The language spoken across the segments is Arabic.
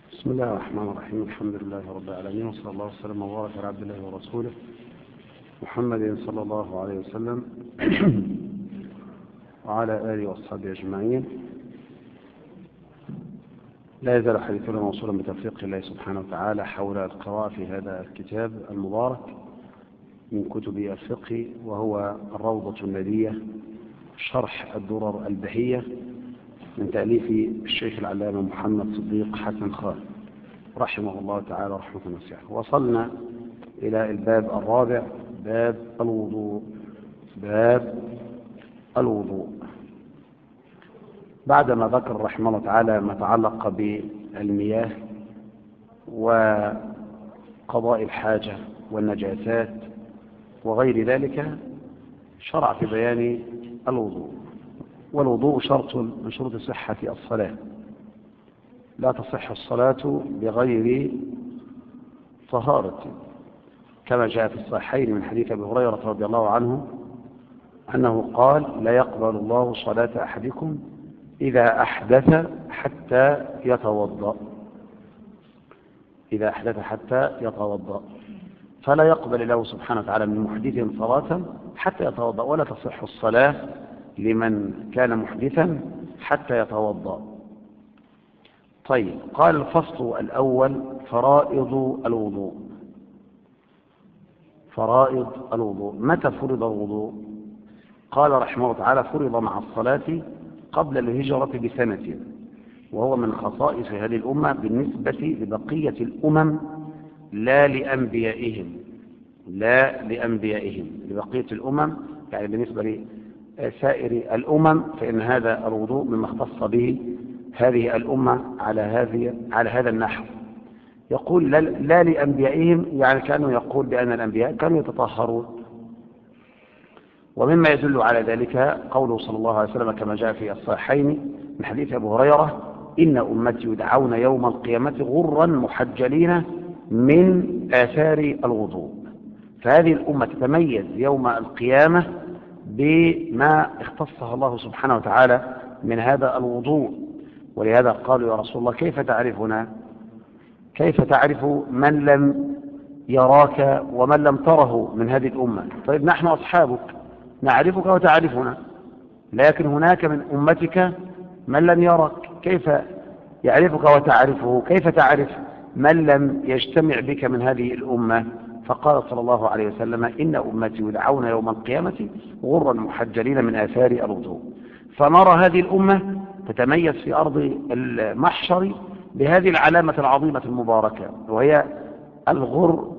بسم الله الرحمن الرحيم. الحمد لله رب العالمين، وصلى الله وسلم وبارك على عبد الله ورسوله محمد صلى الله عليه وسلم وعلى آله وأصحابه أجمعين. لا يزال حديثنا موصولا بتوفيق الله سبحانه وتعالى حول القراءة في هذا الكتاب المبارك من كتب الفقه، وهو الروضة الندية شرح الدرر البهية من تأليف الشيخ العلامة محمد صديق حسن خان رحمه الله تعالى رحمة واسعة. وصلنا إلى الباب الرابع، باب الوضوء. باب الوضوء بعدما ذكر رحمه الله تعالى ما تعلق بالمياه وقضاء الحاجة والنجاسات وغير ذلك، شرع في بيان الوضوء. والوضوء شرط من شروط صحة الصلاة، لا تصح الصلاة بغير طهارة، كما جاء في الصحيحين من حديث أبي هريرة رضي الله عنه أنه قال: لا يقبل الله صلاة أحدكم إذا أحدث حتى يتوضأ. إذا أحدث حتى يتوضأ، فلا يقبل الله سبحانه وتعالى من محدث صلاة حتى يتوضأ، ولا تصح الصلاة لمن كان محدثا حتى يتوضأ. طيب، قال الفصل الأول: فرائض الوضوء. فرائض الوضوء. متى فرض الوضوء؟ قال رحمه الله تعالى: فرض مع الصلاة قبل الهجرة بسنة، وهو من خصائص هذه الأمة بالنسبة لبقية الأمم، لا لأنبيائهم. لا لأنبيائهم، لبقية الأمم، يعني بالنسبة لسائر الأمم فإن هذا الوضوء مما اختص به هذه الأمة على هذا النحو. يقول لا لأنبيائهم، يعني كانوا يقول بأن الأنبياء كانوا يتطهرون. ومما يدل على ذلك قوله صلى الله عليه وسلم كما جاء في الصحيحين من حديث أبي هريرة: إن أمتي يدعون يوم القيامة غرا محجلين من آثار الوضوء. فهذه الأمة تتميز يوم القيامة بما اختصها الله سبحانه وتعالى من هذا الوضوء. ولهذا قالوا: يا رسول الله كيف تعرفنا؟ كيف تعرف من لم يراك ومن لم تره من هذه الأمة؟ طيب، نحن أصحابك نعرفك وتعرفنا، لكن هناك من أمتك من لم يرك، كيف يعرفك وتعرفه؟ كيف تعرف من لم يجتمع بك من هذه الأمة؟ فقال صلى الله عليه وسلم: إن أمتي يدعون يوم القيامة غرا محجلين من آثار الوضوء. فنرى هذه الأمة تتميز في أرض المحشر بهذه العلامة العظيمة المباركة، وهي الغر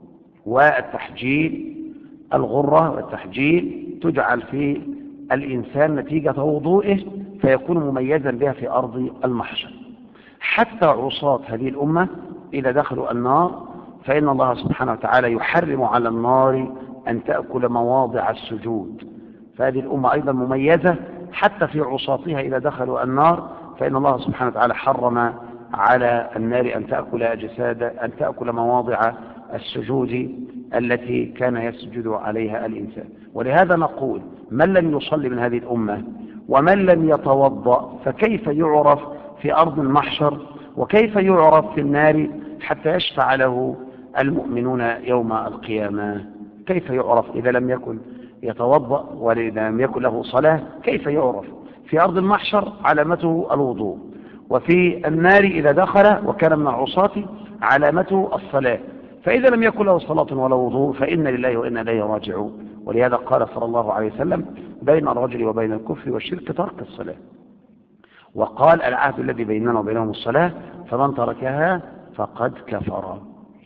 والتحجيل. الغرة والتحجيل تجعل في الإنسان نتيجة وضوئه، فيكون مميزا بها في أرض المحشر. حتى عصاة هذه الأمة إذا دخلوا النار فإن الله سبحانه وتعالى يحرم على النار أن تأكل مواضع السجود. فهذه الأمة أيضا مميزة حتى في عصاتها إذا دخلوا النار، فإن الله سبحانه وتعالى حرم على النار أن تأكل مواضع السجود التي كان يسجد عليها الإنسان. ولهذا نقول: من لم يصلي من هذه الأمة ومن لم يتوضأ فكيف يعرف في أرض المحشر، وكيف يعرف في النار حتى يشفع له المؤمنون يوم القيامة؟ كيف يعرف إذا لم يكن يتوضأ وإذا لم يكن له صلاة؟ كيف يعرف؟ في أرض المحشر علامته الوضوء، وفي النار إذا دخل وكان من العصاة علامته الصلاة. فإذا لم يكن له صلاة ولا وضوء فإن لله وإنا إليه راجعون. ولهذا قال صلى الله عليه وسلم: بين الرجل وبين الكفر والشرك ترك الصلاة. وقال: العهد الذي بيننا وبينهم الصلاة، فمن تركها فقد كفر.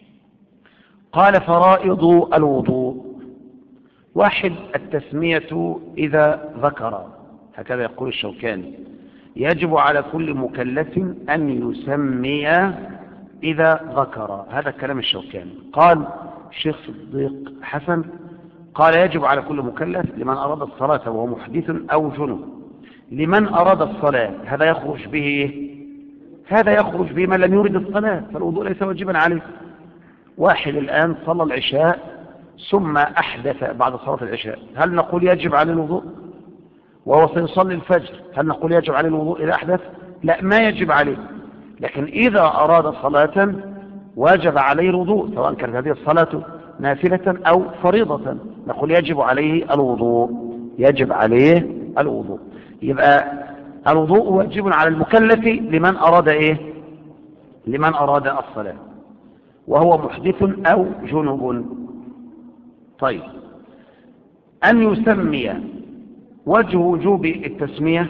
قال: فرائض الوضوء. واحد: التسمية إذا ذكر، هكذا يقول الشوكاني: يجب على كل مكلف أن يسمي إذا ذكر. هذا كلام الشوكاني. قال الشيخ صديق حسن: قال: يجب على كل مكلف لمن أراد الصلاة وهو محدث أو جنب. لمن أراد الصلاة هذا يخرج به هذا يخرج به من لم يرد الصلاة، فالوضوء ليس واجبا عليه. واحد الآن صلى العشاء ثم أحدث بعد صلاة العشاء، هل نقول يجب عليه الوضوء؟ وهو سيصلي الفجر، هل نقول يجب عليه الوضوء إذا أحدث؟ لا، ما يجب عليه. لكن إذا أراد صلاة واجب عليه الوضوء، سواء كانت هذه الصلاة نافلة أو فريضة، نقول يجب عليه الوضوء، يجب عليه الوضوء. يبقى الوضوء واجب على المكلف لمن أراد إيه؟ لمن أراد الصلاة وهو محدث أو جنب. طيب، أن يسمي وجه وجوب التسمية،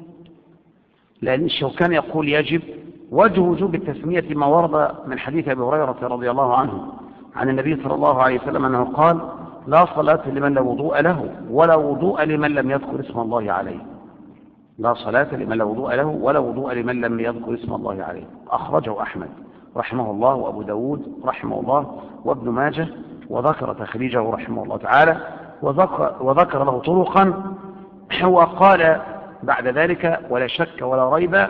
لأن الشوكاني يقول يجب. وجه وجوب التسمية ما ورد من حديث أبي هريرة رضي الله عنه عن النبي صلى الله عليه وسلم أنه قال: لا صلاة لمن لا وضوء له ولا وضوء لمن لم يذكر اسم الله عليه. لا صلاة لمن لا وضوء له ولا وضوء لمن لم يذكر اسم الله عليه. أخرجه أحمد رحمه الله وأبو داود رحمه الله وابن ماجه، وذكر تخريجه رحمه الله تعالى، وذكر له طرقا، وقال بعد ذلك: ولا شك ولا ريب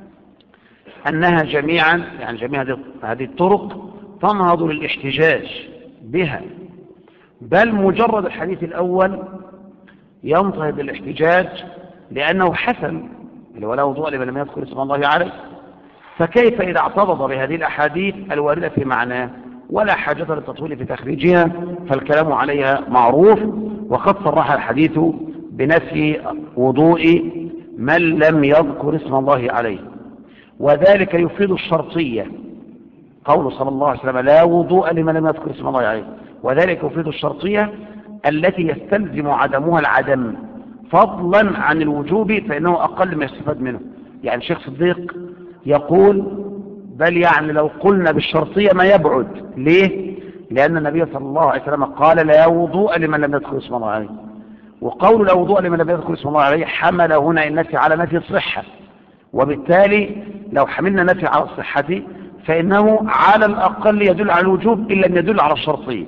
أنها جميعا، يعني جميع هذه الطرق تنهض للاحتجاج بها، بل مجرد الحديث الأول ينتهض للاحتجاج لأنه حسن، ولا وضوء لمن لم يذكر اسم الله عليه. فكيف إذا اعترض بهذه الأحاديث الواردة في معناه ولا حاجة للتطويل في تخريجها، فالكلام عليها معروف، وقد صرح الحديث بنفي وضوء من لم يذكر اسم الله عليه، وذلك يفيد الشرطية. قول صلى الله عليه وسلم: لا وضوء لمن لم يذكر اسم الله عليه، وذلك يفيد الشرطية التي يستلزم عدمها العدم فضلا عن الوجوب، فإنه أقل ما يستفاد منه. يعني شيخ صديق يقول: بل يعني لو قلنا بالشرطية ما يبعد. ليه؟ لأن النبي صلى الله عليه وسلم قال: لا وضوء لمن لم يذكر اسم الله عليه، وقول لا وضوء لمن لم يذكر اسم الله عليه حمل هنا النفي على نفي الصحة، وبالتالي لو حملنا نفي على الصحة فإنه على الأقل يدل على الوجوب إن لم يدل على الشرطية.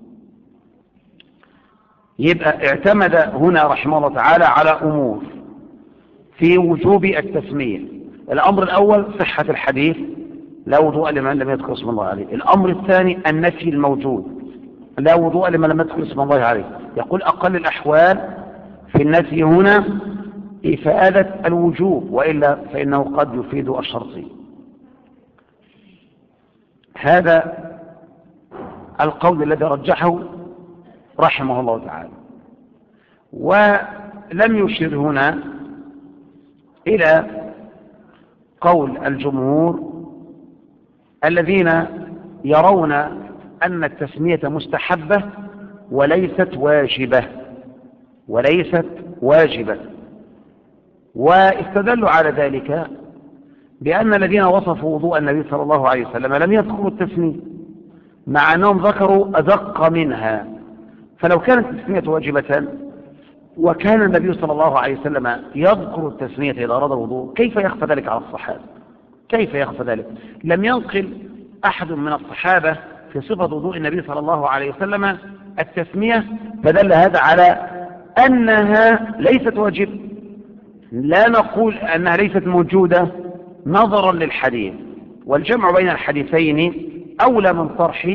يبقى اعتمد هنا رحمه الله تعالى على أمور في وجوب التسمية. الأمر الأول صحة الحديث: لا وضوء لمن لم يذكر اسم الله عليه. الأمر الثاني النفي الموجود: لا وضوء لمن لم يذكر اسم الله عليه. يقول أقل الأحوال في النفي هنا إفادة الوجوب، وإلا فإنه قد يفيد الشرطي. هذا القول الذي رجحه رحمه الله تعالى. ولم يشر هنا إلى قول الجمهور الذين يرون أن التسمية مستحبة وليست واجبة، واستدلوا على ذلك بأن الذين وصفوا وضوء النبي صلى الله عليه وسلم لم يذكروا التسمية، مع أنهم ذكروا أدق منها. فلو كانت التسمية واجبة وكان النبي صلى الله عليه وسلم يذكر التسمية إذا أراد الوضوء، كيف يخفى ذلك على الصحابة؟ كيف يخفى ذلك؟ لم ينقل أحد من الصحابة في صفة وضوء النبي صلى الله عليه وسلم التسمية، فدل هذا على أنها ليست واجب. لا نقول أنها ليست موجودة نظرا للحديث، والجمع بين الحديثين أولى من طرح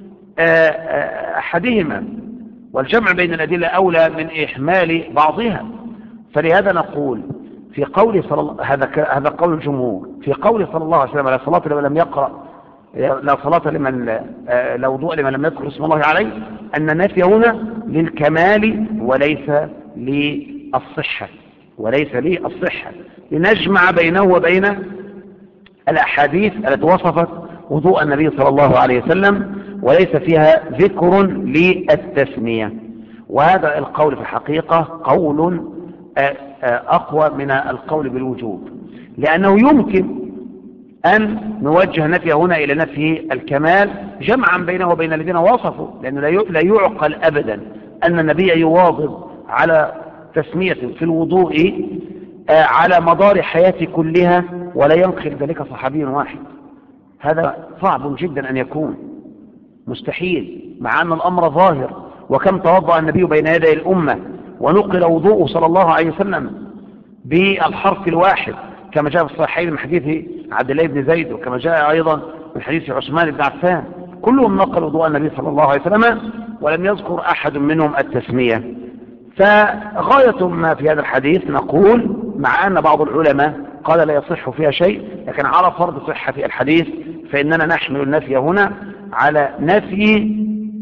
أحدهما، والجمع بين الأدلة أولى من إحمال بعضها. فلهذا نقول في قول هذا قول الجمهور في قول صلى الله عليه وسلم: لا صلاة لمن لم يقرأ، لا صلاة لمن لا وضوء لمن لم يذكر اسم الله عليه، أن النفي هنا للكمال وليس للصحة، لنجمع بينه وبين الأحاديث التي وصفت وضوء النبي صلى الله عليه وسلم وليس فيها ذكر للتسمية. وهذا القول في الحقيقة قول أقوى من القول بالوجوب، لأنه يمكن أن نوجه نفي هنا إلى نفي الكمال جمعا بينه وبين الذين وصفوا، لأنه لا يعقل أبدا أن النبي يواظب على تسمية في الوضوء على مدار حياته كلها ولا ينقل ذلك صحابي واحد. هذا صعب جدا أن يكون، مستحيل، مع أن الأمر ظاهر. وكم توضأ النبي بين يدي الأمة ونقل وضوءه صلى الله عليه وسلم بالحرف الواحد، كما جاء في الصحيحين من حديث عبد الله بن زيد، وكما جاء أيضا من حديث عثمان بن عفان. كلهم نقلوا وضوء النبي صلى الله عليه وسلم ولم يذكر أحد منهم التسمية. فغاية ما في هذا الحديث نقول، مع أن بعض العلماء قال لا يصح فيها شيء، لكن على فرض صحة الحديث فإننا نحمل النفي هنا على نفي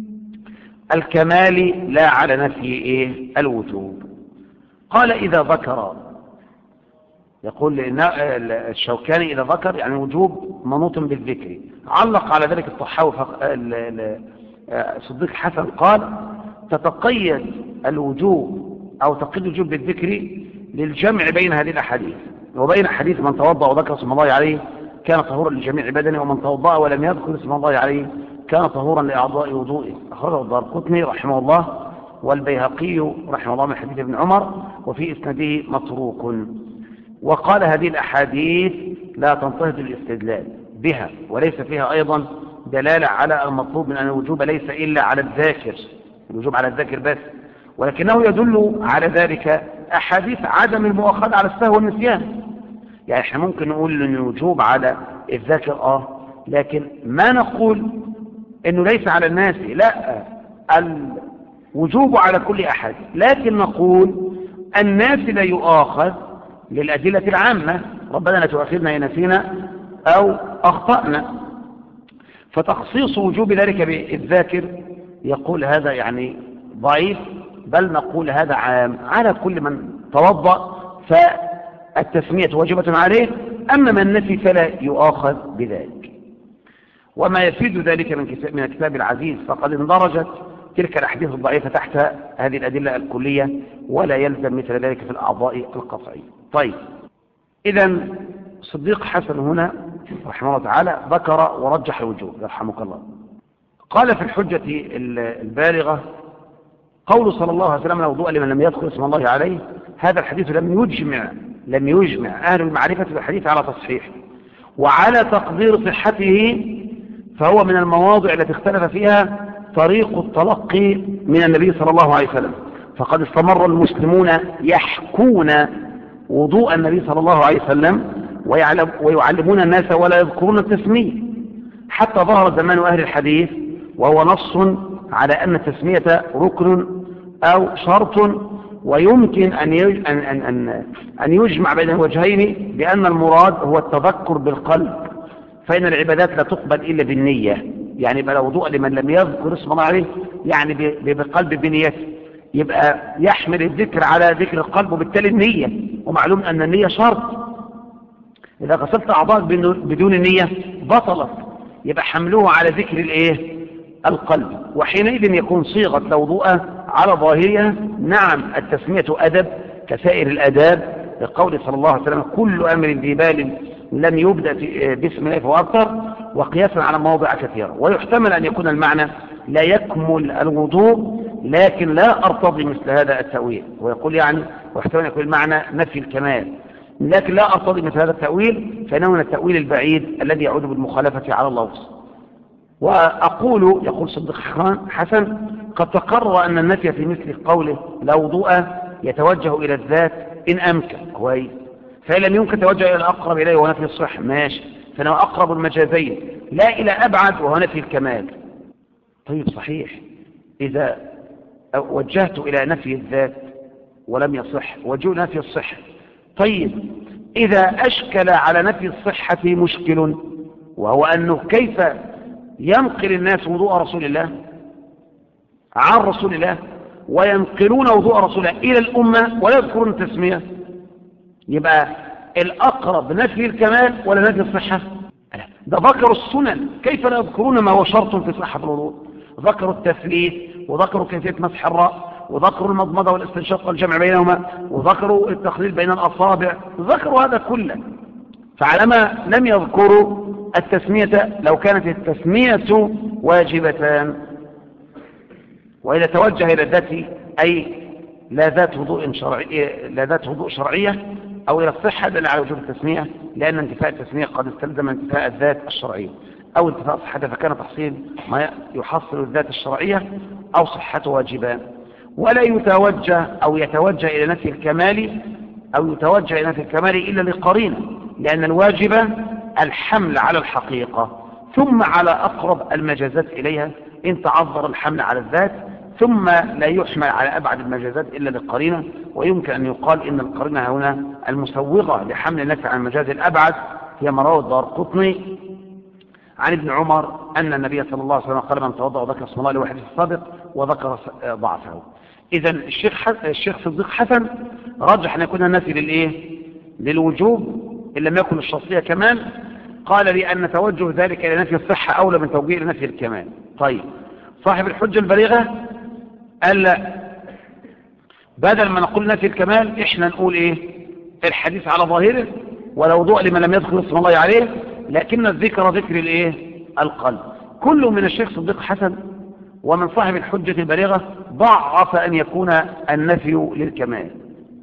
الكمال لا على نفي الوجوب. قال إذا ذكر، يقول الشوكاني إذا ذكر يعني وجوب منوط بالذكر. علق على ذلك الطحاوي صديق حسن قال تتقيد الوجوب أو تقيد الوجوب بالذكر للجمع بين هذه الأحاديث وبين حديث من توضأ وذكر اسم الله عليه كان طهورا لجميع بدنه، ومن توضأ ولم يذكر اسم الله عليه كان طهورا لأعضاء وضوئه. أخرجه الدارقطني رحمه الله والبيهقي رحمه الله من حديث ابن عمر وفي إسناده متروك. وقال هذه الأحاديث لا تنتهض الاستدلال بها، وليس فيها أيضا دلالة على المطلوب من أن الوجوب ليس إلا على الذاكر، الوجوب على الذاكر بس، ولكنه يدل على ذلك أحاديث عدم المؤاخذة على السهو والنسيان. يعني احنا ممكن نقول أن الوجوب على الذاكر لكن ما نقول أنه ليس على الناس، لا، الوجوب على كل أحد، لكن نقول الناس لا يؤاخذ للأدلة العامة، ربنا لا تؤاخذنا إن نسينا أو أخطأنا. فتخصيص وجوب ذلك بالذاكر يقول هذا يعني ضعيف، بل نقول هذا عام على كل من توضأ فالتسمية واجبة عليه، أما من نسي فلا يؤاخذ بذلك. وما يفيد ذلك من الكتاب العزيز فقد اندرجت تلك الأحاديث الضعيفة تحت هذه الأدلة الكلية، ولا يلزم مثل ذلك في الأعضاء القطعية. طيب، إذا صديق حسن هنا رحمه الله تعالى ذكر ورجح الوجوب يرحمك الله. قال في الحجة البالغة قول صلى الله عليه وسلم لا وضوء لمن لم يذكر اسم الله عليه، هذا الحديث لم يجمع أهل المعرفة بالحديث على تصحيحه وعلى تقدير صحته، فهو من المواضع التي اختلف فيها طريق التلقي من النبي صلى الله عليه وسلم. فقد استمر المسلمون يحكون وضوء النبي صلى الله عليه وسلم ويعلمون الناس ولا يذكرون التسمية حتى ظهر زمان أهل الحديث، وهو نص على أن التسمية ركن أو شرط، ويمكن أن يجمع بين الوجهين بأن المراد هو التذكر بالقلب، فإن العبادات لا تقبل إلا بالنية. يعني بلا وضوء لمن لم يذكر اسم الله عليه يعني بقلب بنيته، يبقى يحمل الذكر على ذكر القلب وبالتالي النية، ومعلوم أن النية شرط. إذا غسلت أعضاءك بدون النية بطلت، يبقى حمله على ذكر القلب، وحينئذ يكون صيغة لا وضوء على ظاهرها. نعم التسمية أدب كسائر الأداب، لقول صلى الله عليه وسلم كل أمر ذي بال لم يبدأ باسم الله فهو أكثر، وقياسا على مواضع كثيرة. ويحتمل أن يكون المعنى لا يكمل الوضوء، لكن لا أرتضي مثل هذا التأويل. ويقول يعني ويحتمل أن يكون المعنى نفي الكمال، لكن لا أرتضي مثل هذا التأويل، فإنه من التأويل البعيد الذي يعود بالمخالفة على اللفظ. وأقول يقول صديق حسن قد تقرر أن النفي في مثل قوله لا وضوء يتوجه إلى الذات إن أمكن كويس، فإن لم يمكن توجه إلى الأقرب إليه ونفي الصح ماشي، فإنه أقرب المجازين لا إلى أبعد وهو نفي الكمال. طيب صحيح، إذا وجهت إلى نفي الذات ولم يصح وجه نفي الصحة. طيب إذا أشكل على نفي الصحة مشكل، وهو أنه كيف ينقل الناس وضوء رسول الله عن رسول الله وينقلون وضوء رسول الله إلى الأمة ولا يذكرون التسمية، يبقى الأقرب نفي الكمال ولا نفي الصحة؟ ده ذكروا السنن، كيف لا يذكرون ما هو شرط في صحة الوضوء؟ ذكروا التثليث، وذكروا كيفية مسح الرأس، وذكروا المضمضة والاستنشاق والجمع بينهما، وذكروا التخليل بين الأصابع، ذكروا هذا كله. فعلما لم يذكروا التسمية لو كانت التسمية واجبتان، وإذا توجه إلى الذات أي لا ذات وضوء شرعية أو إلى الصحة دل على وجوب التسمية، لأن انتفاء التسمية قد استلزم انتفاء الذات الشرعية، أو انتفاء صحتها فكان تحصيل ما يحصل الذات الشرعية أو صحته واجبان. ولا يتوجه أو يتوجه إلى نفي الكمال إلا لقرينة، لأن الواجب الحمل على الحقيقة ثم على أقرب المجازات إليها إن تعذر الحمل على الذات، ثم لا يحمل على أبعد المجازات إلا للقرينة. ويمكن أن يقال إن القرينة هنا المسوغة لحمل النفي عن المجاز الأبعد، هي ما رواه الدارقطني عن ابن عمر أن النبي صلى الله عليه وسلم قال من توضأ وذكر اسم الله له حديث السابق وذكر ضعفه. إذا الشيخ صديق حسن رجح أن يكون النفي للوجوب إن لم يكن الشرطية كمان. قال لي أن توجه ذلك إلى نفي الصحة أولى من توجيه إلى نفي الكمال. طيب صاحب الحجة البليغة قال لا، بدل ما نقول نفي الكمال إحنا نقول الحديث على ظاهره ولا وضوء لمن لم يذكر اسم الله عليه، لكن الذكر ذكر القلب. كل من الشيخ صديق حسن ومن صاحب الحجة البليغة ضعف أن يكون النفي للكمال،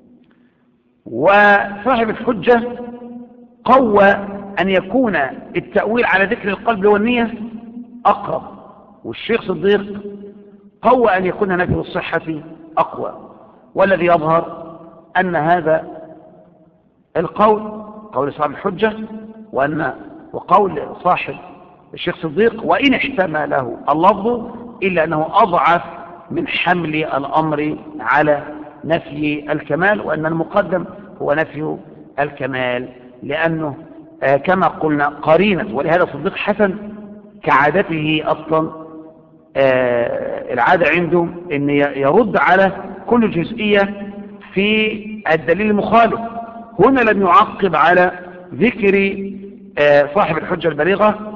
وصاحب الحجة قوى أن يكون التأويل على ذكر القلب والنية أقرب، والشيخ صديق قوى أن يكون نفي الصحة أقوى. والذي يظهر أن هذا القول قول صاحب الحجة وقول صاحب الشيخ صديق وإن احتمله اللفظ إلا أنه أضعف من حمل الأمر على نفي الكمال، وأن المقدم هو نفي الكمال، لأنه كما قلنا قرينة. ولهذا صديق حسن كعادته أصلا العادة عنده أن يرد على كل جزئية في الدليل المخالف. هنا لم يعقب على ذكر صاحب الحجة البليغة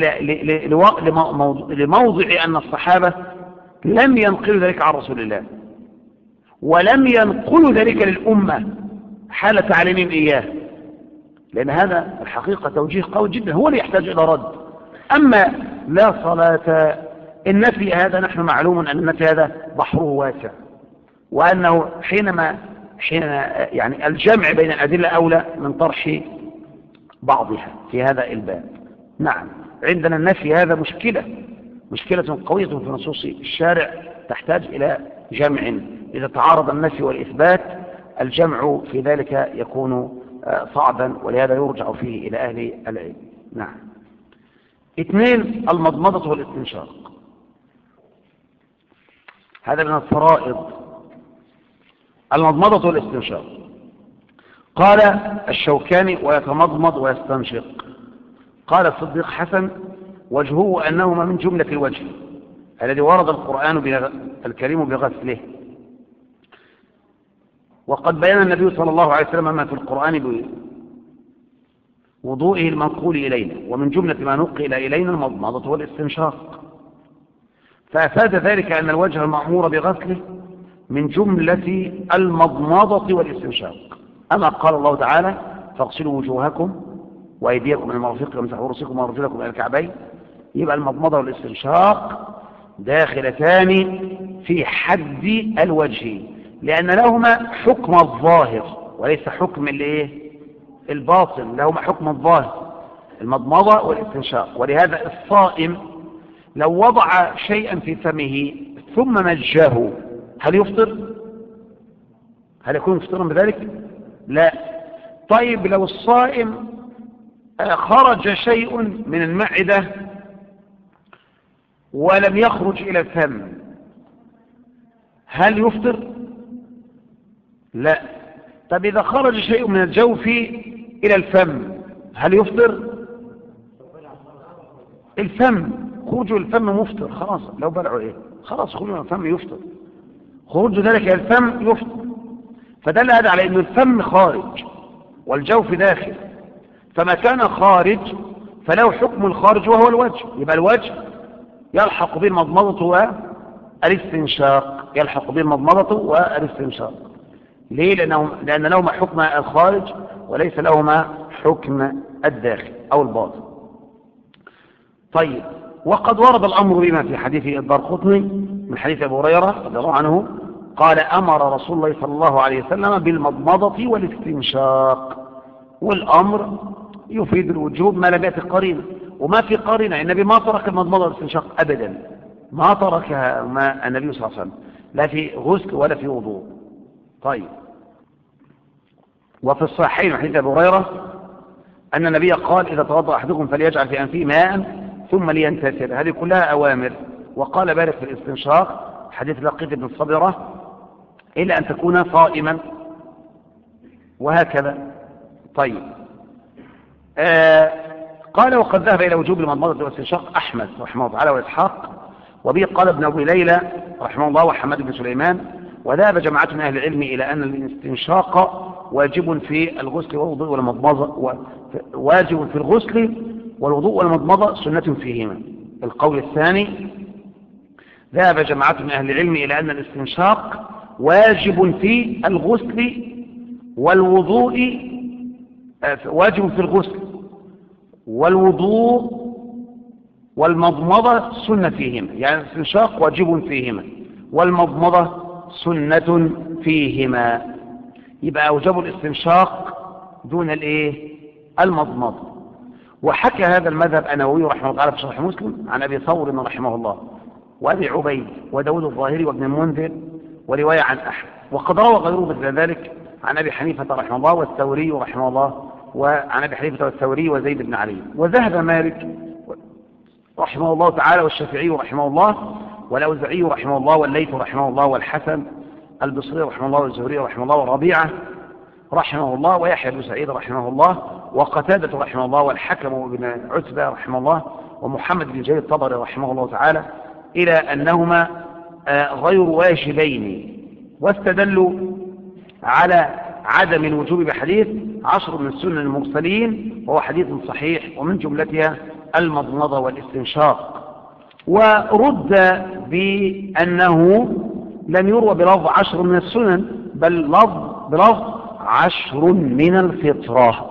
لموضع أن الصحابة لم ينقلوا ذلك عن رسول الله ولم ينقلوا ذلك للأمة حال تعليمهم إياه، لأن هذا الحقيقة توجيه قوي جدا هو اللي يحتاج إلى رد. أما لا صلاة، النفي هذا نحن معلوم أن النفي هذا بحره واسع، وأنه حين يعني الجمع بين الأدلة أولى من طرح بعضها في هذا الباب. نعم، عندنا النفي هذا مشكلة قوية في نصوص الشارع تحتاج إلى جمع. إذا تعارض النفي والإثبات الجمع في ذلك يكون صعبا، ولهذا يرجع فيه إلى أهل العلم. نعم. 2 المضمضة والاستنشاق، هذا من الفرائض، المضمضة والاستنشاق. قال الشوكاني ويتمضمض ويستنشق. قال الصديق حسن وجهه أنهما من جملة الوجه الذي ورد القرآن الكريم بغسله، وقد بيان النبي صلى الله عليه وسلم ما في القرآن بوضوئه المنقول إلينا، ومن جملة ما نقل إلينا المضمضة والاستنشاق، فأفاد ذلك أن الوجه المأمور بغسله من جملة المضمضة والاستنشاق. أما قال الله تعالى فاغسلوا وجوهكم وأيديكم من المرافق وامسحوا رؤوسكم وأرجلكم إلى الكعبين، يبقى المضمضة والاستنشاق داخلتان في حد الوجه، لأن لهما حكم الظاهر وليس حكم الباطن، لهما حكم الظاهر المضمضة والاستنشاق. ولهذا الصائم لو وضع شيئا في فمه ثم مجاه هل يفطر؟ هل يكون مفطرا بذلك؟ لا. طيب لو الصائم خرج شيء من المعدة ولم يخرج إلى الفم هل يفطر؟ لا. طب إذا خرج شيء من الجوف إلى الفم هل يفطر؟ الفم، خروج الفم مفطر خلاص، لو بلعوا خلاص خروج الفم يفطر، خروج ذلك إلى الفم يفطر. فدل هذا على أن الفم خارج والجوف داخل، فما كان خارج فله حكم الخارج وهو الوجه، يبقى الوجه يلحق به المضمضة والاستنشاق، يلحق به المضمضة والاستنشاق. ليه؟ لأن لهما حكم الخارج وليس لهما حكم الداخل أو الباطن. طيب، وقد ورد الأمر بما في حديث الدارقطني من حديث أبي هريرة رضي الله عنه قال أمر رسول الله صلى الله عليه وسلم بالمضمضة والاستنشاق، والأمر يفيد الوجوب ما لم يأتي قرينة، وما في قرينة. النبي ما ترك المضمضة والاستنشاق أبدا، ما تركها النبي صلى الله عليه وسلم لا في غسل ولا في وضوء. طيب، وفي الصحيحين من حديث أبي هريرة أن النبي قال إذا توضأ أحدكم فليجعل في أنفه ماء ثم لينتثر، هذه كلها أوامر. وقال بارك في الاستنشاق حديث لقيط بن الصبرة إلا أن تكون صائما، وهكذا. طيب، قال وقد ذهب إلى وجوب المضمضة والاستنشاق أحمد رحمه الله تعالى وإسحاق، وبه قال ابن أبي ليلى رحمه الله وحماد بن سليمان. وذهب جماعة من أهل العلم إلى أن الاستنشاق واجب في الغسل والوضوء والمضمضة، واجب في الغسل والوضوء والمضمضة سنة فيهما. القول الثاني ذهب جماعة من أهل العلم إلى أن الاستنشاق واجب في الغسل والوضوء، واجب في الغسل والوضوء والمضمضة سنة فيهما، يعني الاستنشاق واجب فيهما والمضمضة سنة فيهما. يبقى أوجب الاستنشاق دون المضمضة. وحكى هذا المذهب النووي رحمه الله تعالى في شرح مسلم عن أبي ثور رحمه الله وأبي عبيد وداود الظاهري وابن المنذر، ورواية عن أحمد. وقد روى غيره مثل ذلك عن أبي حنيفة رحمه الله والثوري رحمه الله، وعن أبي حنيفة والثوري وزيد بن علي. وذهب مالك رحمه الله تعالى والشافعي رحمه الله والأوزاعي رحمه الله والليث رحمه الله والحسن البصري رحمه الله والزهري رحمه الله وربيعة رحمه الله ويحيى بن سعيد رحمه الله وقتادة رحمه الله والحكم بن عتبة رحمه الله ومحمد بن جرير الطبري رحمه الله تعالى إلى أنهما غير واجبين، واستدلوا على عدم الوجوب بحديث 10 من السنن المرسلين، وهو حديث صحيح ومن جملتها المضمضة والاستنشاق. ورد بأنه لم يروى بلفظ 10 من السنن، بل بلفظ 10 من الفطرة.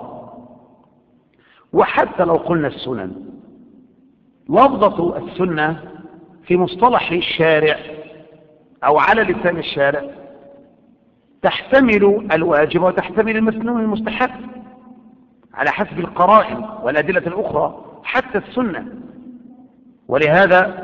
وحتى لو قلنا السنن، لفظة السنة في مصطلح الشارع أو على لسان الشارع تحتمل الواجب وتحتمل المسنون المستحب على حسب القرائن والأدلة الأخرى، حتى السنة. ولهذا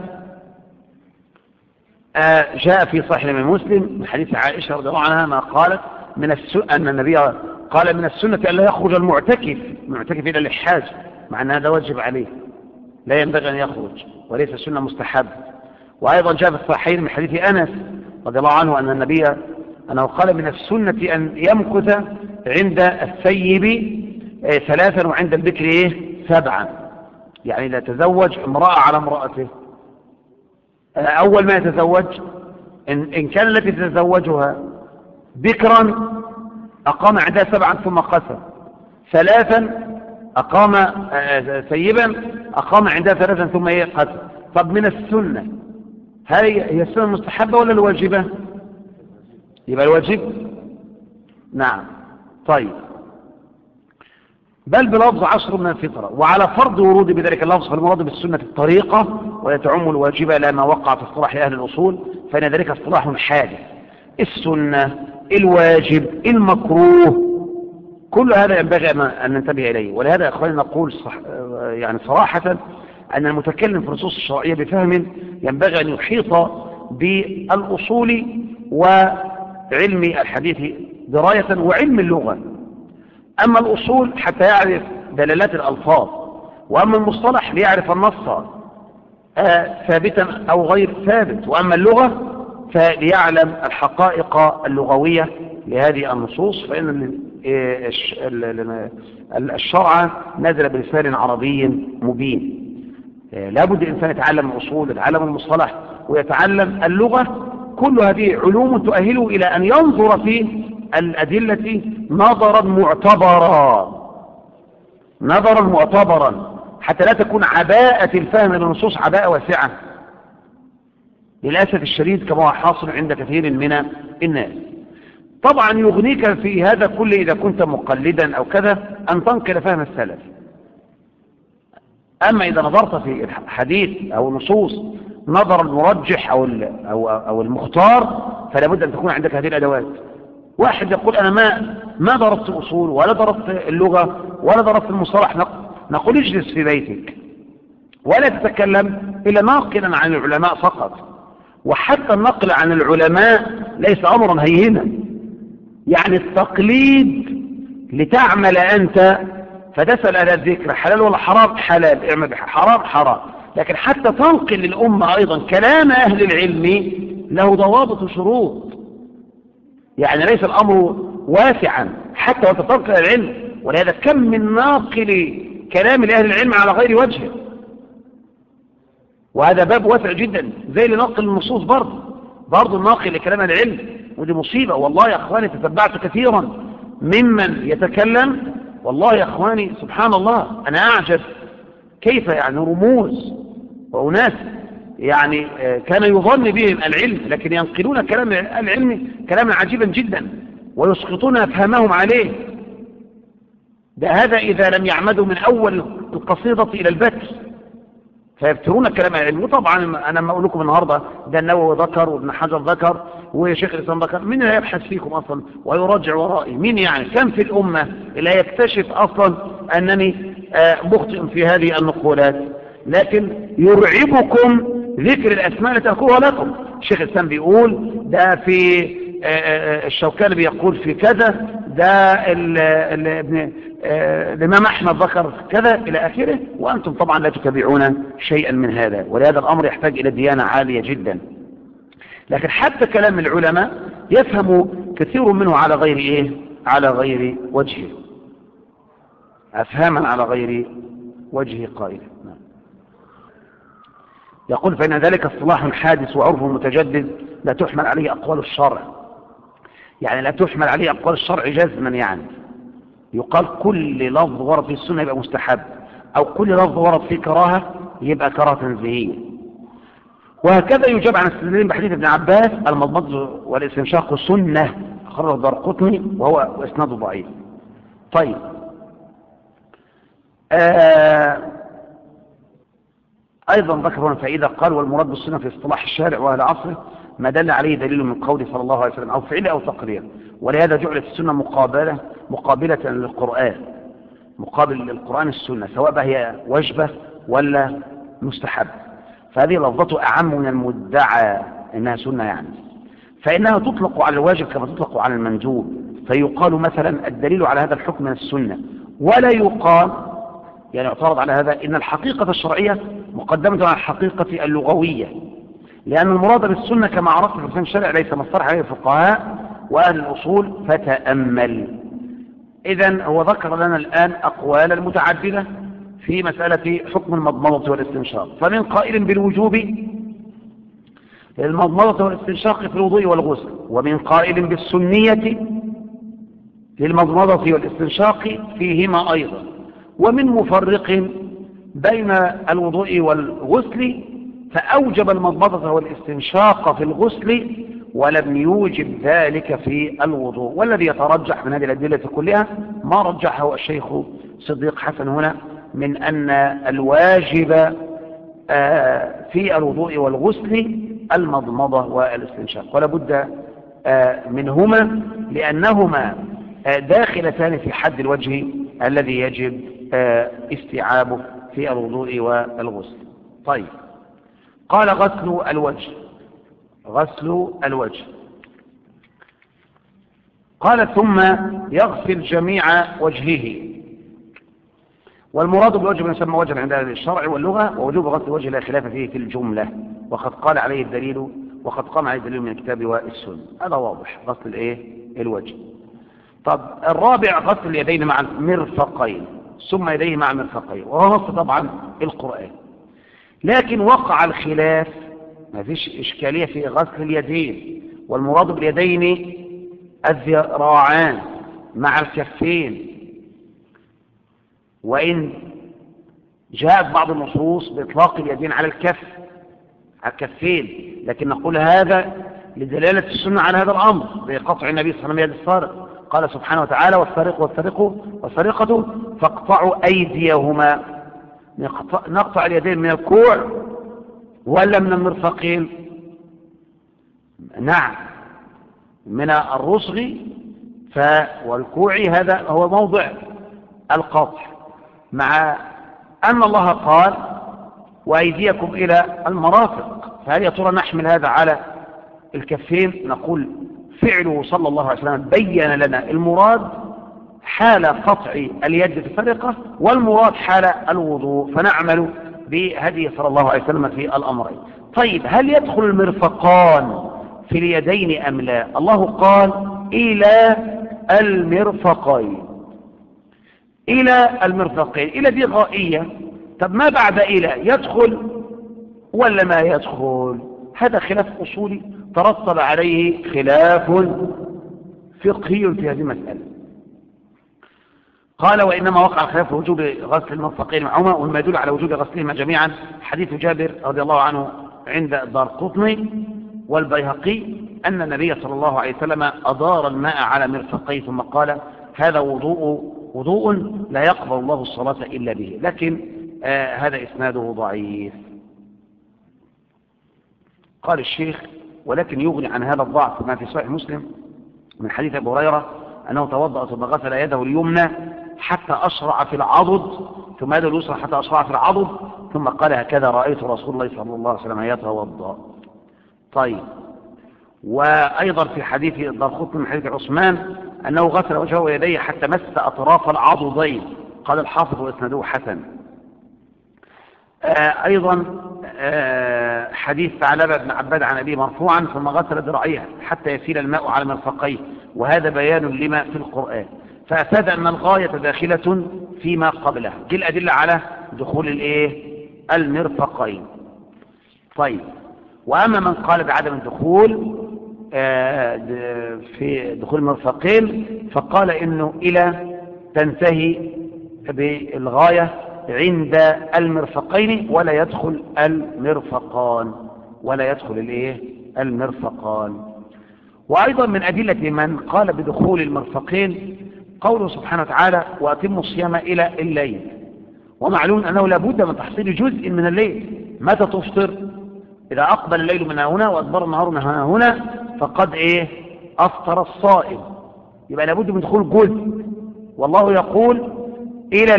جاء في صحيح الإمام مسلم من حديث عائشة رضي الله عنها ما قالت أن النبي قال من السنة أن لا يخرج المعتكف إلى الحاج، مع أن هذا واجب عليه لا ينبغي أن يخرج وليس سنة مستحب. وأيضا جاء في الصحيحين من حديث أنس رضي الله عنه أن النبي أنه قال من السنة أن يمكث عند الثيب 3 وعند البكر 7، يعني إذا تزوج امرأة على امرأته أول ما يتزوج إن كان التي تتزوجها بكرا أقام عندها 7 ثم قسم 3 أقام ثيبا أقام عندها 3 ثم قسم. طب من السنة هي السنة المستحبة ولا الواجبة؟ يبقى الواجب. نعم. طيب، بل بلفظ 10 من الفطرة. وعلى فرض ورود بذلك اللفظ فالمراد بالسنة الطريقة ويتعم الواجبة لا ما وقع في اصطلاح أهل الأصول، فإن ذلك اصطلاح حادث. السنة، الواجب، المكروه، كل هذا ينبغي أن ننتبه إليه. ولهذا يا أخواني نقول يعني صراحة أن المتكلم في النصوص الشرعية بفهم ينبغي أن يحيط بالأصول وعلم الحديث دراية وعلم اللغة. أما الأصول حتى يعرف دلالات الألفاظ، وأما المصطلح ليعرف النص ثابتا أو غير ثابت، وأما اللغة فليعلم الحقائق اللغوية لهذه النصوص، فإن الشرع نزل بلسان عربي مبين. لابد الإنسان يتعلم الأصول، يتعلم المصطلح، ويتعلم اللغة. كل هذه علوم تؤهله إلى أن ينظر في الأدلة نظرا معتبرا حتى لا تكون عباءة الفهم للنصوص عباءة واسعة للأسف الشديد كما هو حاصل عند كثير من الناس. طبعا يغنيك في هذا كله إذا كنت مقلدا أو كذا أن تنقل فهم السلف. أما إذا نظرت في الحديث أو النصوص نظر المرجح أو المختار فلا بد أن تكون عندك هذه الأدوات. واحد يقول أنا ما درست الأصول ولا درست اللغة ولا درست المصطلح، نقول اجلس في بيتك ولا تتكلم إلا ناقلا عن العلماء فقط. وحتى النقل عن العلماء ليس أمرا هينا، يعني التقليد لتعمل أنت فتسأل أهل الذكر حلال ولا حرام، حلال اعمل بحرام، حرام حرام. لكن حتى تنقل للأمة أيضا كلام أهل العلم له ضوابط وشروط، يعني ليس الأمر واسعا حتى وتتنقل العلم. ولهذا كم من ناقل كلام لأهل العلم على غير وجهه، وهذا باب واسع جدا، زي اللي نقل النصوص برضه الناقل لكلام العلم، ودي مصيبة والله يا أخواني. تتبعت كثيرا ممن يتكلم، والله يا أخواني سبحان الله أنا أعجب كيف يعني رموز وأناس يعني كان يظن بهم العلم، لكن ينقلون كلام العلم كلاما عجيبا جدا ويسقطون أفهامهم عليه. ده هذا إذا لم يعمدوا من أول القصيدة إلى البتر، فيبترون كلام العلم. وطبعا أنا ما أقول لكم النهاردة ده النووي ذكر وابن حجر ذكر وشيخ الإسلام ذكر، مين اللي يبحث فيكم أصلا ويراجع ورائي؟ مين يعني؟ كم في الأمة اللي يكتشف أصلا أنني مخطئ في هذه النقولات؟ لكن يرعبكم ذكر الأسماء التي أذكرها لكم. شيخ الإسلام بيقول ده في الشوكاني بيقول في كذا، ده الإمام أحمد ذكر كذا إلى آخره، وأنتم طبعا لا تتبعون شيئا من هذا، ولهذا الأمر يحتاج إلى ديانة عالية جدا. لكن حتى كلام العلماء يفهم كثير منه على غير إيه؟ على غير وجهه، أفهاما على غير وجه قائل. يقول فإن ذلك اصطلاح حادث وعرف متجدد لا تحمل عليه أقوال الشرع، يعني لا تحمل عليه أقوال الشرع جزما، يعني يقال كل لفظ ورد في السنة يبقى مستحب، أو كل لفظ ورد في كراهة يبقى كراهة تنزيهية. وهكذا يجاب عن السنين بحديث ابن عباس المضمض والاستنشاق سنة، أخرجه الدارقطني وهو إسناده ضعيف. طيب أيضا ذكرنا فإذا قال والمراد بالسنة في اصطلاح الشارع وأهل عصره ما دل عليه دليل من قوله صلى الله عليه وسلم أو فعله أو تقريره، ولهذا جعلت السنة مقابلة للقرآن، مقابل للقرآن السنة، سواء بقى هي واجبة ولا مستحب، فهذه لفظته أعم من المدعى إنها سنة يعني، فإنها تطلق على الواجب كما تطلق على المندوب. فيقال مثلا الدليل على هذا الحكم من السنة، ولا يقال يعني يعترض على هذا إن الحقيقة الشرعية مقدمة على الحقيقة اللغوية، لأن المراد بالسنة كما عرفت في الفهم الشرعي ليس ما اصطلح عليه الفقهاء وأهل الأصول فتأمل. إذن هو ذكر لنا الآن أقوالا متعددة في مسألة حكم المضمضة والاستنشاق، فمن قائل بالوجوب للمضمضة والاستنشاق في الوضوء والغسل، ومن قائل بالسنية للمضمضة والاستنشاق فيهما أيضا، ومن مفرق بين الوضوء والغسل فأوجب المضمضة والاستنشاق في الغسل ولم يوجب ذلك في الوضوء. والذي يترجح من هذه الأدلة كلها ما رجحه الشيخ صديق حسن هنا من أن الواجب في الوضوء والغسل المضمضة والاستنشاق، ولا بد منهما لأنهما داخلتان في حد الوجه الذي يجب استيعابه في الوضوء والغسل. طيب قال غسل الوجه قال ثم يغسل جميع وجهه، والمراد بالوجه ما يسمى وجها عند اهل الشرع واللغة، ووجوب غسل الوجه لا خلاف فيه في الجملة، وقد قام عليه الدليل من الكتاب والسنة. هذا واضح غسل الوجه. طب الرابع غسل اليدين مع المرفقين، ثم يديه مع المرفقين، وهو نص طبعا القرآن، لكن وقع الخلاف، ما فيش إشكالية في غسل اليدين، والمراد باليدين الذراعان مع الكفين، وإن جاءت بعض النصوص بإطلاق اليدين على الكفين، لكن نقول هذا لدلالة السنة على هذا الأمر بقطع النبي صلى الله عليه وسلم يد السارق، قال سبحانه وتعالى والسارقة فاقطعوا أيديهما. نقطع اليدين من الكوع ولا من المرفقين؟ نعم من الرسغ والكوع، هذا هو موضع القطع، مع أن الله قال وأيديكم إلى المرافق، فهل يا ترى نحمل هذا على الكفين؟ نقول فعله صلى الله عليه وسلم بين لنا المراد حال قطع اليد في السرقة، والمراد حال الوضوء، فنعمل بهدي صلى الله عليه وسلم في الأمرين. طيب هل يدخل المرفقان في اليدين أم لا؟ الله قال إلى المرفقين، إلى المرفقين. إلى دي غائية. طب ما بعد إلى يدخل ولا ما يدخل؟ هذا خلاف أصولي ترتب عليه خلاف فقهي في هذه المسألة. قال وإنما وقع الخلاف في وجوب غسل المرفقين معهما، وما يدل على وجوب غسلهما جميعا حديث جابر رضي الله عنه عند الدارقطني والبيهقي أن النبي صلى الله عليه وسلم أدار الماء على مرفقيه ثم قال هذا وضوء لا يقبل الله الصلاة إلا به. لكن هذا إسناده ضعيف. قال الشيخ ولكن يغني عن هذا الضعف ما في صحيح مسلم من حديث أبي هريرة أنه توضأ ثم غسل يده اليمنى حتى أشرع في العضد ثم يده اليسرى حتى أشرع في العضد ثم قال هكذا رأيت رسول الله صلى الله عليه وسلم يتوضأ. طيب، وأيضا في حديث الدارقطني من حديث عثمان أنه غسل وجهه ويديه حتى مس أطراف العضدين. قال الحافظ وإسناده حسن. أيضا حديث ثعلبة بن عباد عن أبيه مرفوعا ثم غسل ذراعيه حتى يسيل الماء على مرفقيه، وهذا بيان لما في القرآن. فأفاد أن الغاية داخلة فيما قبله. دي الأدلة على دخول المرفقين. طيب، وأما من قال بعدم الدخول في دخول المرفقين فقال إنه إلى تنتهي بالغاية عند المرفقين ولا يدخل المرفقان. وأيضا من أدلة من قال بدخول المرفقين قوله سبحانه وتعالى وأتموا الصيام إلى الليل، ومعلوم أنه لابد من تحصيل جزء من الليل. متى تفطر؟ إذا أقبل الليل من هنا وأدبر النهار من هنا فقد أفطر الصائم. يبقى لابد من دخول جزء، والله يقول إلى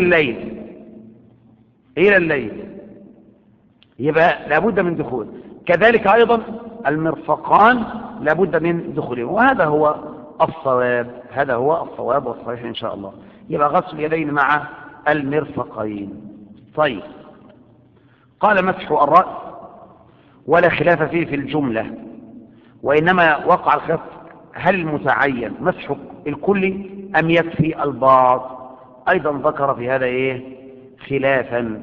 الليل، يبقى لابد من دخول. كذلك أيضا المرفقان لابد من دخولهم، وهذا هو الصواب والصحيح إن شاء الله. يبقى غسل اليدين مع المرفقين. طيب، قال مسح الرأس ولا خلاف فيه في الجملة، وإنما وقع الخلاف هل المتعين مسح الكل أم يكفي البعض. أيضا ذكر في هذا خلافا.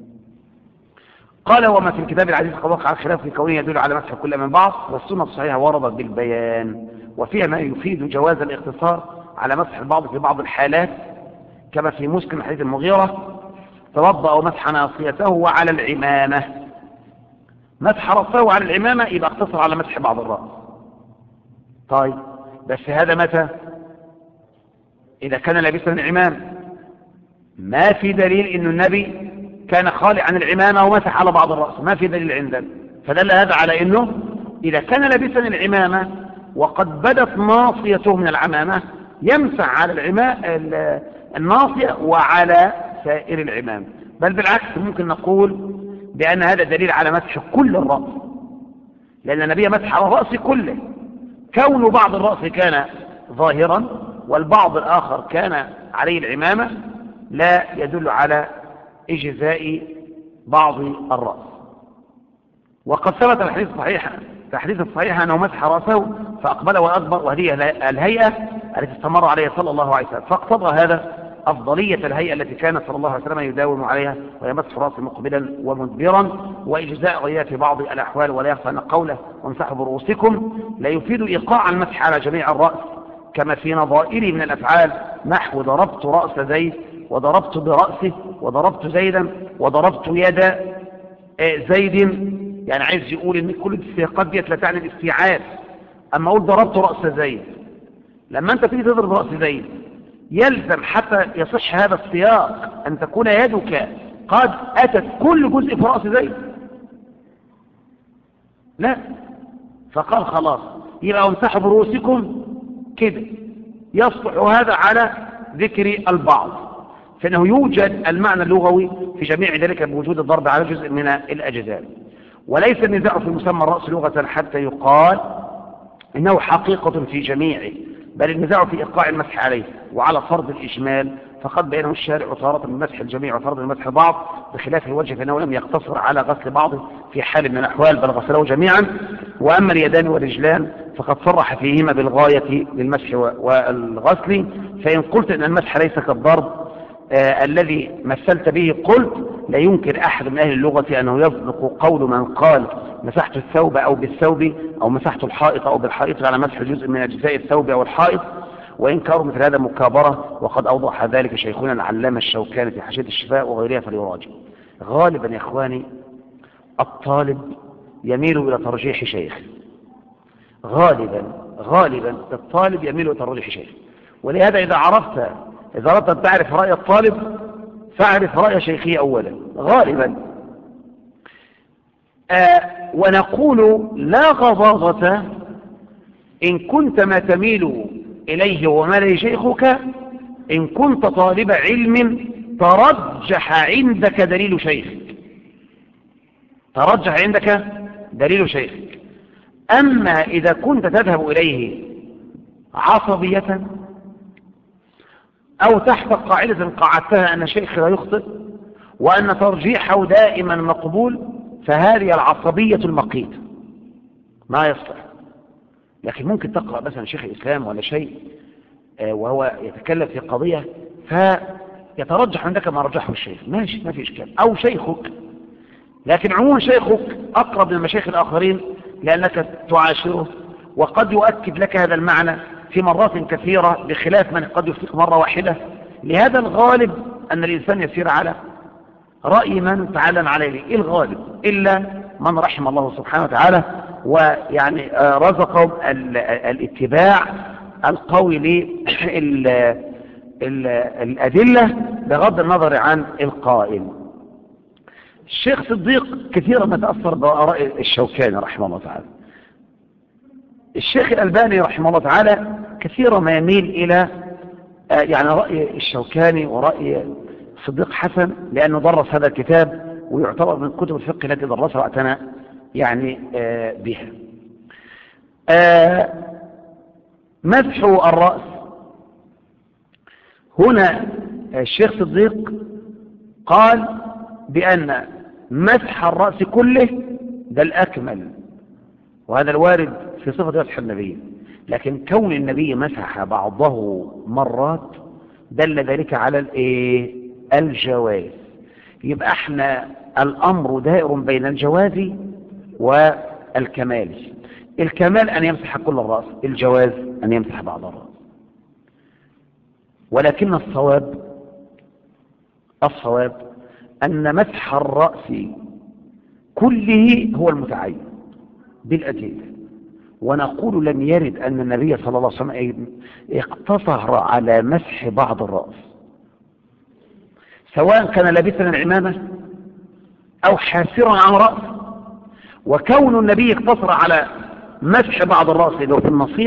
قال وما في الكتاب العزيز قد وقع الخلاف في كونه يدل على مسح كل من بعض، والسنة الصحيحة وردت بالبيان، وفيها ما يفيد جواز الاقتصار على مسح البعض في بعض الحالات، كما في مسلم حديث المغيرة توضأ ومسح ناصيته وعلى العمامة. مسح رأسه وعلى العمامة يبقى اقتصر على مسح بعض الرأس. طيب، بس هذا متى؟ إذا كان لابسا العمام. ما في دليل إن النبي كان خالع عن العمامة ومسح على بعض الرأس، ما في دليل عندنا. فدل هذا على إنه إذا كان لابسا العمامة وقد بدت ناصيته من العمامة يمسح على الناصية وعلى سائر العمام. بل بالعكس ممكن نقول بأن هذا دليل على مسح كل الرأس، لأن النبي مسح على الرأس كله. كون بعض الرأس كان ظاهرا والبعض الآخر كان عليه العمامة لا يدل على إجزاء بعض الرأس. وقد ثبت في الحديث الصحيح أنه مسح رأسه فأقبل وأدبر، وهذه الهيئة التي استمر عليها صلى الله عليه وسلم، فاقتضى هذا أفضلية الهيئة التي كان صلى الله عليه وسلم يداوم عليها، وهي مسح رأسه مقبلا ومدبرا، وإجزاء غيرها في بعض الأحوال. ولا يخفى أن قوله وامسحوا برؤوسكم لا يفيد إيقاع المسح على جميع الرأس، كما في نظائره من الأفعال نحو ضربت رأس زيد وضربت برأسه وضربت زيدا وضربت يد زيد. يعني عايز يقول ان كل السياقات دي لا تعني الاستيعاب. اما اقول ضربت رأس زيد، لما انت تيجي تضرب رأس زيد يلزم حتى يصح هذا السياق ان تكون يدك قد اتت كل جزء في رأس زيد؟ لا. فقال خلاص يبقى امسحوا برؤوسكم كده، يصلح هذا على ذكر البعض، فإنه يوجد المعنى اللغوي في جميع ذلك بوجود الضرب على جزء من الأجزاء. وليس النزاع في مسمى الرأس لغة حتى يقال إنه حقيقة في جميعه، بل النزاع في إيقاع المسح عليه وعلى فرض الإجمال، فقد بينه الشارع تارة من مسح الجميع وفرض المسح بعض، بخلاف الوجه فإنه لم يقتصر على غسل بعضه في حال من الأحوال بل غسله جميعا. وأما اليدان والرجلان فقد صرح فيهما بالغاية للمسح والغسل. فإن قلت إن المسح ليس كالضرب الذي مثلت به قلت لا يمكن أحد من أهل اللغة أنه يصدق قول من قال مسحت الثوب أو بالثوب أو مسحت الحائط أو بالحائط على مسح جزء من أجزاء الثوب أو الحائط، وإنكار مثل هذا مكابرة، وقد أوضح ذلك شيخنا العلامة الشوكاني في حاشية الشفاء وغيرها فليراجع. غالبا يا إخواني الطالب يميل إلى ترجيح شيخ، غالبا الطالب يميل إلى ترجيح شيخ، ولهذا إذا أردت أن تعرف رأي الطالب فاعرف رأي شيخه أولا غالبا. ونقول لا غضاضة إن كنت ما تميل إليه وما إليه شيخك، إن كنت طالب علم ترجح عندك دليل شيخك. أما إذا كنت تذهب إليه عصبية أو تحت قاعدة قاعدتها أن شيخ لا يخطئ وأن ترجيحه دائما مقبول، فهذه العصبية المقيتة ما يصلح. لكن ممكن تقرأ مثلا شيخ الإسلام ولا شيء وهو يتكلم في قضية فيترجح عندك ما رجحه الشيخ، ماشي ما في إشكال، أو شيخك. لكن عموما شيخك أقرب من المشايخ الآخرين لأنك تعاشره، وقد يؤكد لك هذا المعنى في مرات كثيرة بخلاف من قد يفتق مرة واحدة. لهذا الغالب أن الإنسان يسير على رأي من تعلم عليه، الغالب إلا من رحم الله سبحانه وتعالى ويعني رزقهم الاتباع القوي للأدلة بغض النظر عن القائل. الشيخ صديق كثيرا ما تأثر بآراء الشوكاني رحمه الله تعالى. الشيخ الألباني رحمه الله تعالى كثيرا ما يميل إلى يعني رأي الشوكاني ورأي صديق حسن، لأنه درس هذا الكتاب ويعتبر من كتب الفقه التي درسها وقتنا يعني بها. مسح الرأس هنا الشيخ صديق قال بأن مسح الرأس كله ده الأكمل، وهذا الوارد في صفة مسح النبي، لكن كون النبي مسح بعضه مرات دل ذلك على الجواز. يبقى احنا الأمر دائر بين الجواز والكمال. الكمال أن يمسح كل الرأس، الجواز أن يمسح بعض الرأس. ولكن الصواب أن مسح الرأس كله هو المتعين بالأدلة. ونقول لم يرد أن النبي صلى الله عليه وسلم اقتصر على مسح بعض الرأس، سواء كان لابسا العمامة أو حاسرا عن رأس. وكون النبي اقتصر على مسح بعض الرأس لو في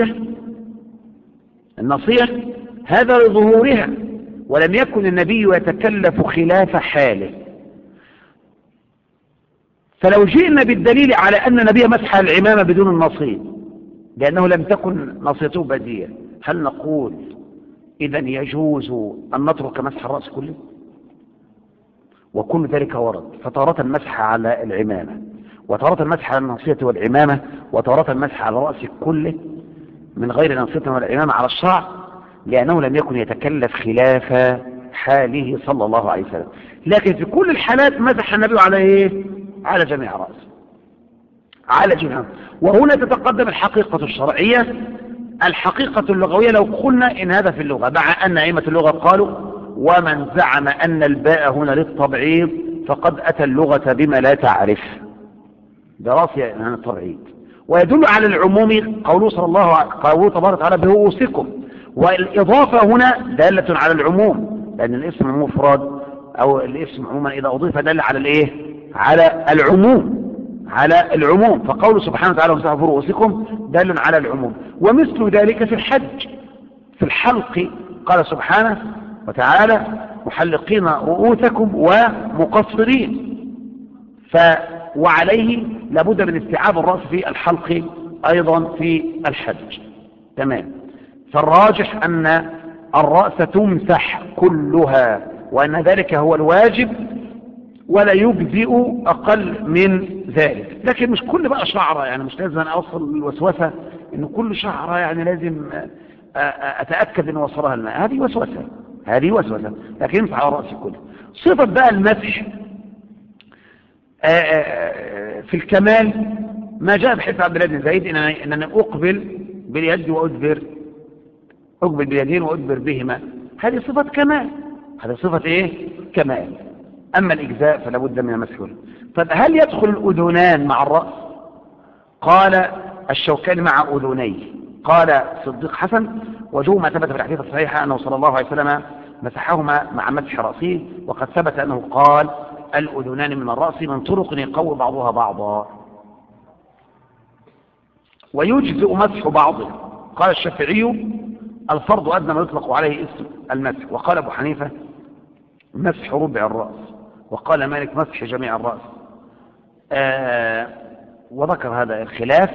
النصيح هذا لظهورها، ولم يكن النبي يتكلف خلاف حاله. فلو جئنا بالدليل على أن النبي مسح العمامة بدون النصيح لأنه لم تكن نصيته بدية، هل نقول إذن يجوز أن نترك مسح الرأس كله؟ وكل ذلك ورد، فتارة المسح على العمامة، وتارة المسح على النصية والعمامة، وتارة المسح على الرأس كله من غير نصية والعمامة على الشعر، لأنه لم يكن يتكلف خلاف حاله صلى الله عليه وسلم. لكن في كل الحالات مسح النبي على على جميع رأسه، على جميع. وهنا تتقدم الحقيقة الشرعية. الحقيقة اللغوية لو قلنا إن هذا في اللغة، مع أن أئمة اللغة قالوا ومن زعم أن الباء هنا للتبعيض فقد أتى اللغة بما لا تعرف، دراسة عن التبعيض. ويدل على العموم قوله تبارك وتعالى برؤوسكم، والإضافة هنا دالة على العموم، لأن الاسم المفرد أو الاسم عموما إذا أضيف دل على على العموم. فقوله سبحانه وتعالى وامسحوا برؤوسكم دال على العموم. ومثل ذلك في الحج، في الحلق قال سبحانه وتعالى محلقين رؤوسكم ومقصرين، وعليه لابد من استيعاب الرأس في الحلق أيضا في الحج. تمام. فالراجح أن الرأس تمسح كلها، وأن ذلك هو الواجب ولا يجزئ أقل من ذلك. لكن مش كل بقى شعرة، يعني مش لازم أوصل الوسوسة إن كل شعرة يعني لازم أتأكد إن وصلها الماء، هذه وسوسة. هذه وسوسة، لكن يمسح على رأسه كله. صفة بقى المسح في الكمال ما جاء بحيث عبد الله بن زيد إنني أقبل باليد وأدبر، أقبل باليدين وأدبر بهما، هذه صفة كمال، هذه صفة إيه؟ كمال. أما الإجزاء فلا بد من المسح. طيب هل يدخل الأذنان مع الرأس؟ قال الشوكاني مع أذنيه. قال صديق حسن وجوه ما ثبت في الحديث الصحيحة أنه صلى الله عليه وسلم مسحهما مع مسح رأسه، وقد ثبت أنه قال الأذنان من الرأس من طرق يقوي بعضها بعضا، ويجزئ مسح بعضه. قال الشافعي الفرض أدنى ما يطلق عليه اسم المسح، وقال أبو حنيفة مسح ربع الرأس، وقال مالك مسح جميع الرأس. وذكر هذا الخلاف،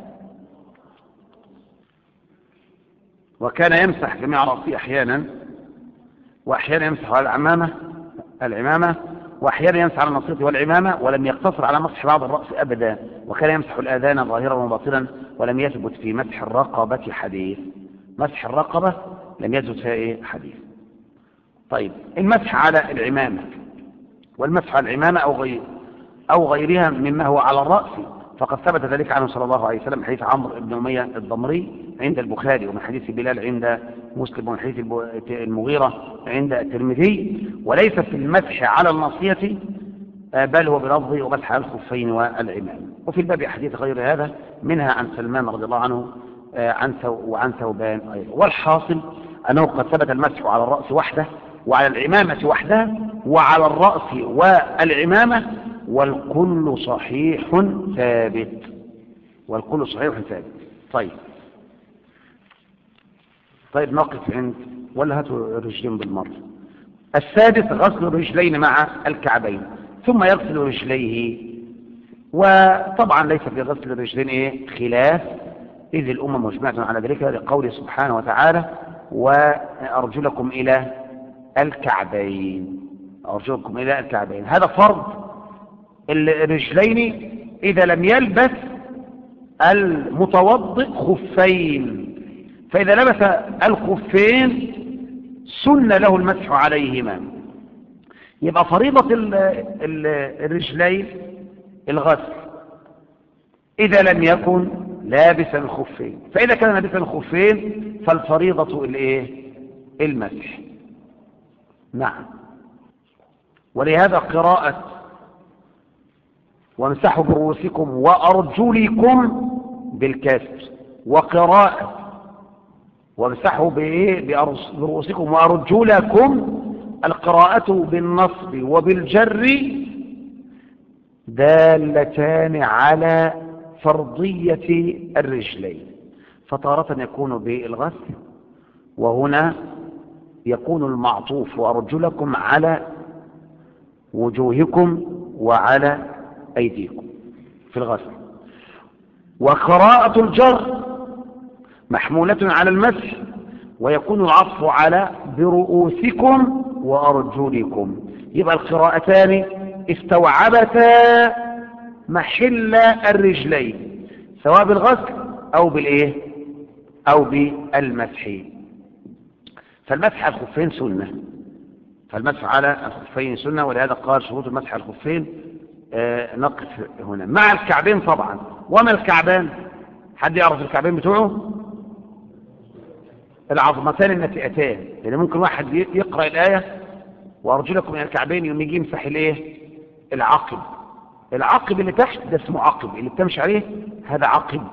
وكان يمسح جميع رأسه أحيانا، وأحيانا يمسح على العمامة، وأحيانا يمسح على النصية والعمامة، ولم يقتصر على مسح بعض الرأس أبدا، وكان يمسح الآذان ظاهرا وباطنا، ولم يثبت في مسح الرقبة حديث. مسح الرقبة لم يثبت فيها إيه حديث. طيب المسح على العمامة والمسح على العمامة أو غيرها مما هو على الرأس، فقد ثبت ذلك عنه صلى الله عليه وسلم حديث عمرو بن أمية الضمري عند البخاري، ومن حديث بلال عند مسلم، ومن حديث المغيرة عند الترمذي. وليس في المسح على الناصية بل هو بلفظه ومسح على الخفين والعمام. وفي الباب حديث غير هذا منها عن سلمان رضي الله عنه وعن ثوبان أيضا. والحاصل أنه قد ثبت المسح على الرأس وحده، وعلى العمامة وحدها، وعلى الرأس والعمامة، والكل صحيح ثابت، والكل صحيح ثابت. طيب نقف عند ولا هاتوا الرجلين بالمرة. السادس غسل الرجلين مع الكعبين، ثم يغسل رجليه. وطبعا ليس في غسل الرجلين ايه خلاف، إذ الأمة مجمعة على ذلك لقوله سبحانه وتعالى وأرجلكم إلى الكعبين، أرجلكم إلى الكعبين. هذا فرض الرجلين إذا لم يلبس المتوضئ خفين، فإذا لبس الخفين سن له المسح عليهما. يبقى فريضة الرجلين الغسل إذا لم يكن لابسا الخفين، فإذا كان لابسا الخفين فالفريضة المسح. نعم. ولهذا قراءة وامسحوا برؤوسكم وأرجلكم بالكسر، وقراءة وامسحوا برؤوسكم وأرجلكم القراءة بالنصب وبالجر دالتان على فرضية الرجلين، فتارة يكون بالغسل، وهنا يكون المعطوف وأرجلكم على وجوهكم وعلى أيديكم في الغسل. وقراءة الجر محمولة على المسح، ويكون العطف على برؤوسكم وأرجلكم. يبقى القراءتان استوعبتا محل الرجلين سواء بالغسل أو بالمسح. فالمسح على الخفين سنة، فالمسح على الخفين سنة، ولهذا قال شروط المسح على الخفين نقف هنا مع الكعبين طبعا. وما الكعبان؟ حد يعرف الكعبين بتوعه؟ العظمتان النتئتان. يعني ممكن واحد يقرأ الآية وأرجلكم إلى الكعبين يوم يجي يمسح العقب اللي تحت ده اسمه عقب، اللي بتمشي عليه هذا عقب.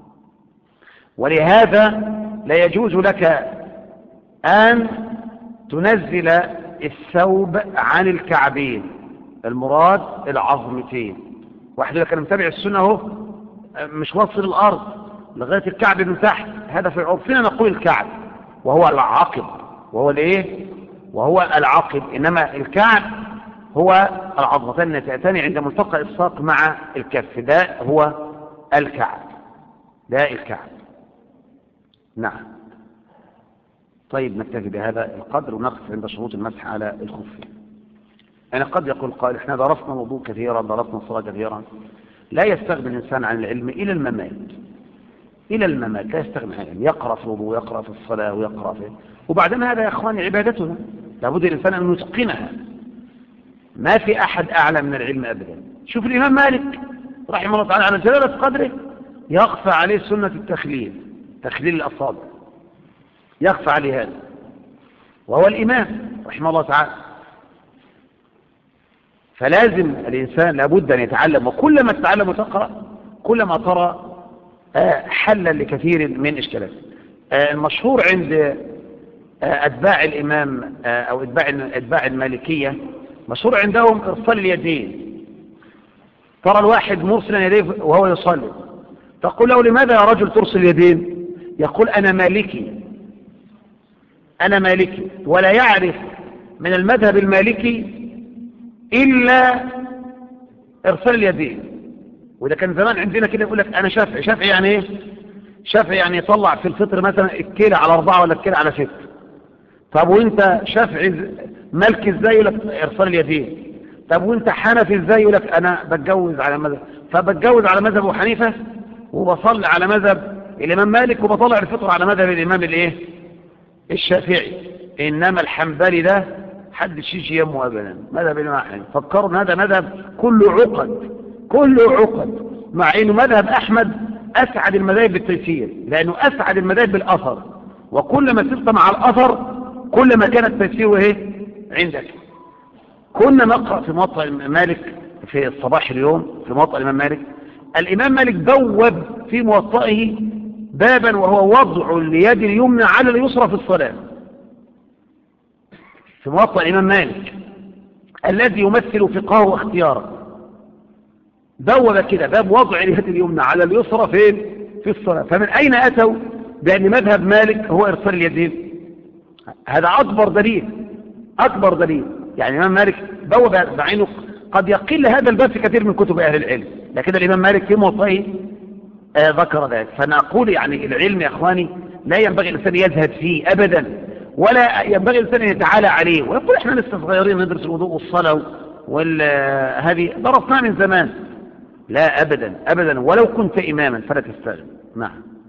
ولهذا لا يجوز لك أن تنزل الثوب عن الكعبين، المراد العظمتين. واحد يقول لك أنا متابع السنة اهو مش واصل الأرض لغاية الكعب من تحت، هذا في عرفنا نقول الكعب وهو العقب، وهو العقب. إنما الكعب هو العظمتان النتئتان عند ملتقى الساق مع الكف، ده هو الكعب، ده الكعب. نعم. طيب نكتفي بهذا القدر ونقف عند شروط المسح على الخفين. يعني قد يقول قائل احنا درسنا الوضوء كثيرا، درسنا الصلاة كثيرا، لا يستغني الإنسان عن العلم إلى الممات، لا يستغني عن العلم، يقرأ في الوضوء ويقرأ في الصلاة ويقرأ في وبعدين هذا يا أخواني عبادتنا، لابد الإنسان أن يتقنها، ما في أحد أعلى من العلم أبدا. شوف الإمام مالك رحمه الله تعالى على جلالة قدره يخفى عليه سنة التخليل، تخليل الأصابع، يخفى عليه هذا، وهو الإمام رحمه الله تعالى. فلازم الإنسان لابد أن يتعلم، وكلما تتعلم وتقرأ كلما ترى حلا لكثير من إشكالات. المشهور عند أتباع الإمام أو أتباع المالكية، مشهور عندهم إرسال اليدين. ترى الواحد مرسلا يديه وهو يصلي، تقول له لماذا يا رجل ترسل اليدين؟ يقول أنا مالكي، أنا مالكي، ولا يعرف من المذهب المالكي إلا إرسال اليدين. وإذا كان زمان عندنا كده يقول لك أنا شافعي. شافعي يعني إيه؟ شافعي يعني يطلع في الفطر مثلا الكيلة على 4 ولا الكيلة على 6. طب وانت شافعي مالكي ازاي؟ يقول لك إرسال اليدين. طب وانت حنفي ازاي؟ يقول لك أنا بتجوز على مذهب، فبتجوز على مذهب أبو حنيفة وبصلي على مذهب الإمام مالك وبطلع الفطر على مذهب الإمام الإيه؟ الشافعي. إنما الحنبلي ده حدش يجي يمه أبدا، مذهب الإمام أحمد. فكروا ان هذا مذهب كله عقد، كله عقد، مع انه مذهب أحمد أسعد المذاهب بالتيسير، لأنه أسعد المذاهب بالأثر، وكلما سرت مع الأثر كلما كان التيسير ايه عندك. كنا نقرأ في موطأ مالك في الصباح اليوم، في موطأ الإمام مالك، الإمام مالك بوب في موطئه بابا وهو وضع اليد اليمنى على اليسرى في الصلاة، في موطأ الإمام مالك الذي يمثل فقهه واختياره. بوب كده باب وضع اليد اليمنى على اليسرى فين؟ في الصلاة. فمن أين أتوا بأن مذهب مالك هو إرسال اليدين؟ هذا أكبر دليل، أكبر دليل. يعني الإمام مالك بوب بعينه، قد يقل هذا الباب في كثير من كتب أهل العلم، لكن الإمام مالك في موطئه ذكر ذلك. فنقول يعني العلم يا أخواني لا ينبغي الإنسان يزهد فيه أبدا، ولا ينبغي الإنسان أن يتعالى عليه ويقول إحنا لسه صغيرين ندرس الوضوء والصلاة هذه درسناها من زمان. لا أبدا أبدا، ولو كنت إماما فلا تستغل. نعم.